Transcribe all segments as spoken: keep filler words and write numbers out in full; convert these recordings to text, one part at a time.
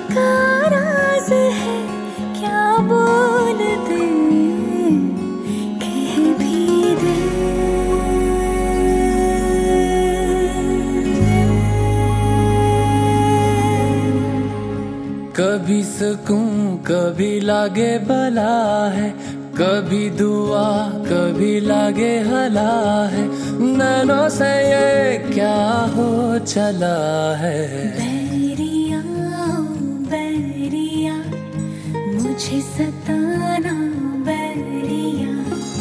का राज है क्या बोल दे, कह भी दे। कभी सुकून कभी लागे भला है, कभी दुआ कभी लागे हला है, नैनों से ये क्या हो चला है। बैरिया बैरिया मुझे सताना बैरिया,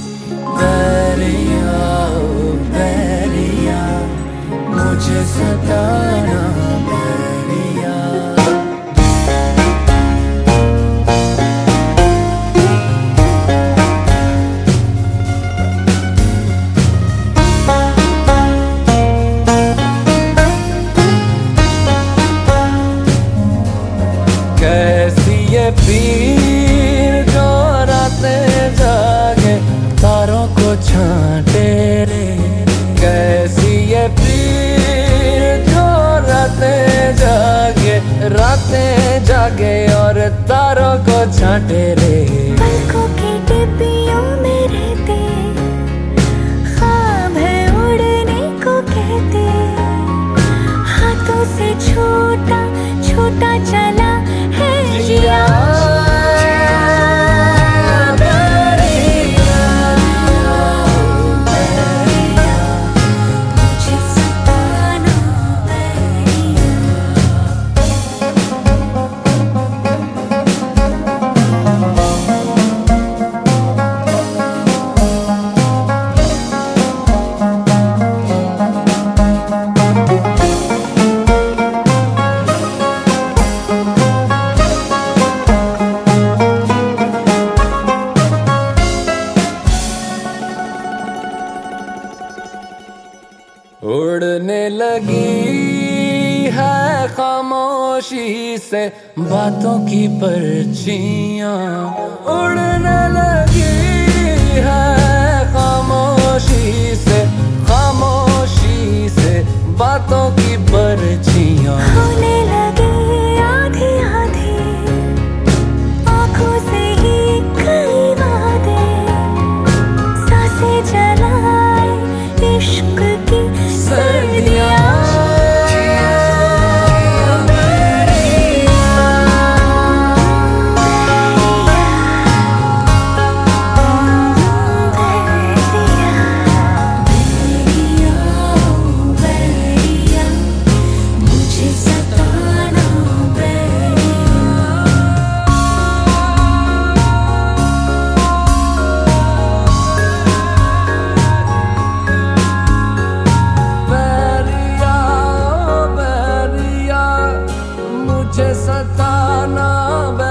बैरिया ओ बैरिया मुझे सताना बैरिया। कैसी ये पीर जो रातें जागे तारों को छांटे रे, कैसी ये पीर जो रातें जागे रातें जागे और तारों को छांटे रे। पलकों की डिब्बियों में रहते ख्वाब है उड़ने को कहते, हाथों से छोटा छोटा चला है जिया। उड़ने लगी है खामोशी से बातों की पर्चियां, उड़ने लगी है खामोशी से खामोशी से बातों की पर्चियां। होने लगे आधी आधी आँखों से ही कई वादे, सांसें जलाए इश्क की सर्दियाँ। मुझे सताना।